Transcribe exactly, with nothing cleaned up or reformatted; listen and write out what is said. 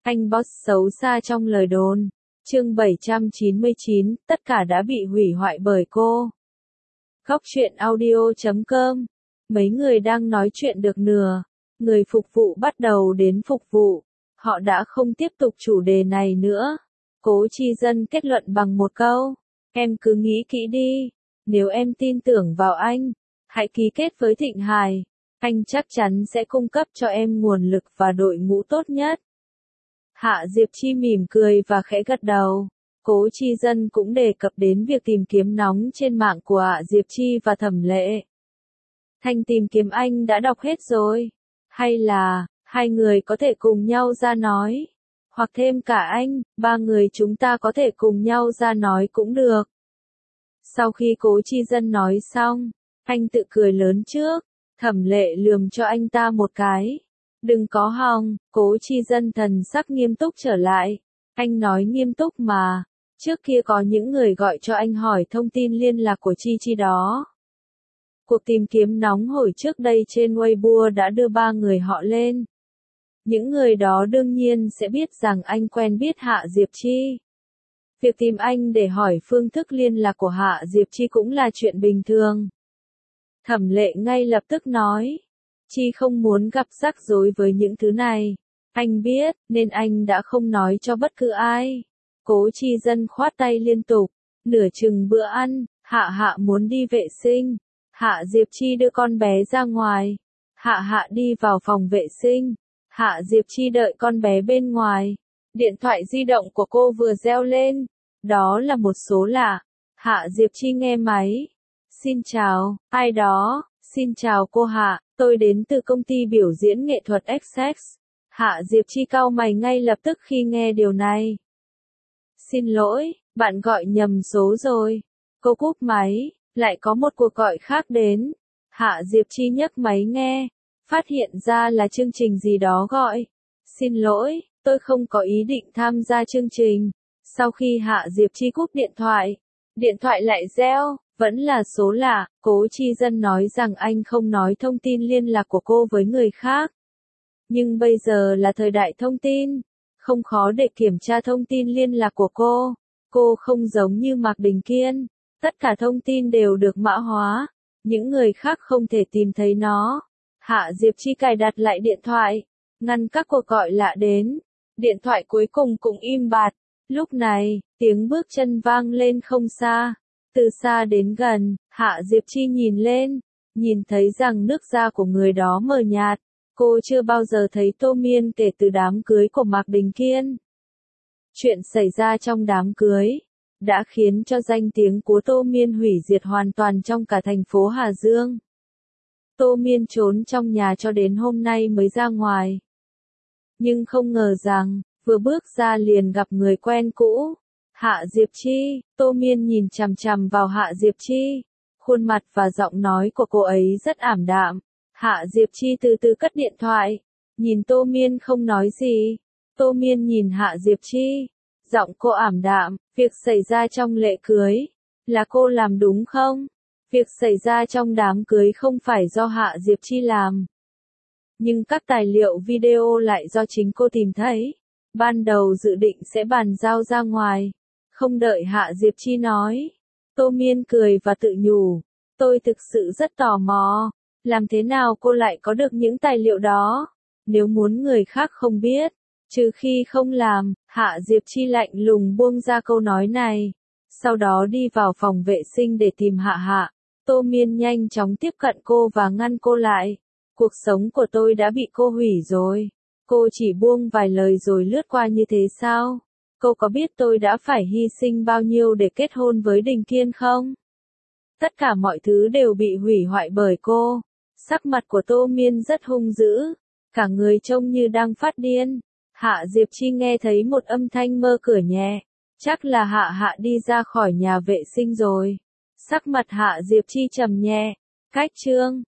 Anh boss xấu xa trong lời đồn. Chương bảy trăm chín mươi chín, tất cả đã bị hủy hoại bởi cô. Góc truyện audio chấm com. Mấy người đang nói chuyện được nửa, người phục vụ bắt đầu đến phục vụ. Họ đã không tiếp tục chủ đề này nữa. Cố Chi Dân kết luận bằng một câu. Em cứ nghĩ kỹ đi. Nếu em tin tưởng vào anh, hãy ký kết với Thịnh Hải. Anh chắc chắn sẽ cung cấp cho em nguồn lực và đội ngũ tốt nhất. Hạ Diệp Chi mỉm cười và khẽ gật đầu. Cố Chi Dân cũng đề cập đến việc tìm kiếm nóng trên mạng của Hạ Diệp Chi và Thẩm Lệ. Thanh tìm kiếm anh đã đọc hết rồi. Hay là, hai người có thể cùng nhau ra nói. Hoặc thêm cả anh, ba người chúng ta có thể cùng nhau ra nói cũng được. Sau khi Cố Chi Dân nói xong, anh tự cười lớn trước. Thẩm Lệ lườm cho anh ta một cái. Đừng có hòng, Cố Chi Dân thần sắc nghiêm túc trở lại. Anh nói nghiêm túc mà. Trước kia có những người gọi cho anh hỏi thông tin liên lạc của Chi Chi đó. Cuộc tìm kiếm nóng hổi trước đây trên Weibo đã đưa ba người họ lên. Những người đó đương nhiên sẽ biết rằng anh quen biết Hạ Diệp Chi. Việc tìm anh để hỏi phương thức liên lạc của Hạ Diệp Chi cũng là chuyện bình thường. Thẩm Lệ ngay lập tức nói. Chi không muốn gặp rắc rối với những thứ này. Anh biết, nên anh đã không nói cho bất cứ ai. Cố Chi Dân khoát tay liên tục. Nửa chừng bữa ăn, Hạ Hạ muốn đi vệ sinh. Hạ Diệp Chi đưa con bé ra ngoài. Hạ Hạ đi vào phòng vệ sinh. Hạ Diệp Chi đợi con bé bên ngoài. Điện thoại di động của cô vừa reo lên. Đó là một số lạ. Hạ Diệp Chi nghe máy. Xin chào, ai đó? Xin chào cô Hạ, tôi đến từ công ty biểu diễn nghệ thuật ích ích. Hạ Diệp Chi cau mày ngay lập tức khi nghe điều này. Xin lỗi, bạn gọi nhầm số rồi. Cô cúp máy, lại có một cuộc gọi khác đến. Hạ Diệp Chi nhấc máy nghe, phát hiện ra là chương trình gì đó gọi. Xin lỗi, tôi không có ý định tham gia chương trình. Sau khi Hạ Diệp Chi cúp điện thoại, điện thoại lại reo. Vẫn là số lạ, Cố Chi Dân nói rằng anh không nói thông tin liên lạc của cô với người khác. Nhưng bây giờ là thời đại thông tin, không khó để kiểm tra thông tin liên lạc của cô. Cô không giống như Mạc Đình Kiên, tất cả thông tin đều được mã hóa, những người khác không thể tìm thấy nó. Hạ Diệp Chi cài đặt lại điện thoại, ngăn các cuộc gọi lạ đến. Điện thoại cuối cùng cũng im bặt. Lúc này, tiếng bước chân vang lên không xa. Từ xa đến gần, Hạ Diệp Chi nhìn lên, nhìn thấy rằng nước da của người đó mờ nhạt. Cô chưa bao giờ thấy Tô Miên kể từ đám cưới của Mạc Đình Kiên. Chuyện xảy ra trong đám cưới đã khiến cho danh tiếng của Tô Miên hủy diệt hoàn toàn trong cả thành phố Hà Dương. Tô Miên trốn trong nhà cho đến hôm nay mới ra ngoài. Nhưng không ngờ rằng, vừa bước ra liền gặp người quen cũ. Hạ Diệp Chi, Tô Miên nhìn chằm chằm vào Hạ Diệp Chi. Khuôn mặt và giọng nói của cô ấy rất ảm đạm. Hạ Diệp Chi từ từ cất điện thoại. Nhìn Tô Miên không nói gì. Tô Miên nhìn Hạ Diệp Chi. Giọng cô ảm đạm. Việc xảy ra trong lễ cưới, là cô làm đúng không? Việc xảy ra trong đám cưới không phải do Hạ Diệp Chi làm. Nhưng các tài liệu video lại do chính cô tìm thấy. Ban đầu dự định sẽ bàn giao ra ngoài. Không đợi Hạ Diệp Chi nói. Tô Miên cười và tự nhủ. Tôi thực sự rất tò mò. Làm thế nào cô lại có được những tài liệu đó? Nếu muốn người khác không biết. Trừ khi không làm, Hạ Diệp Chi lạnh lùng buông ra câu nói này. Sau đó đi vào phòng vệ sinh để tìm Hạ Hạ. Tô Miên nhanh chóng tiếp cận cô và ngăn cô lại. Cuộc sống của tôi đã bị cô hủy rồi. Cô chỉ buông vài lời rồi lướt qua như thế sao? Cô có biết tôi đã phải hy sinh bao nhiêu để kết hôn với Đình Kiên không? Tất cả mọi thứ đều bị hủy hoại bởi cô. Sắc mặt của Tô Miên rất hung dữ. Cả người trông như đang phát điên. Hạ Diệp Chi nghe thấy một âm thanh mơ cửa nhẹ. Chắc là Hạ Hạ đi ra khỏi nhà vệ sinh rồi. Sắc mặt Hạ Diệp Chi trầm nhẹ. Cách chương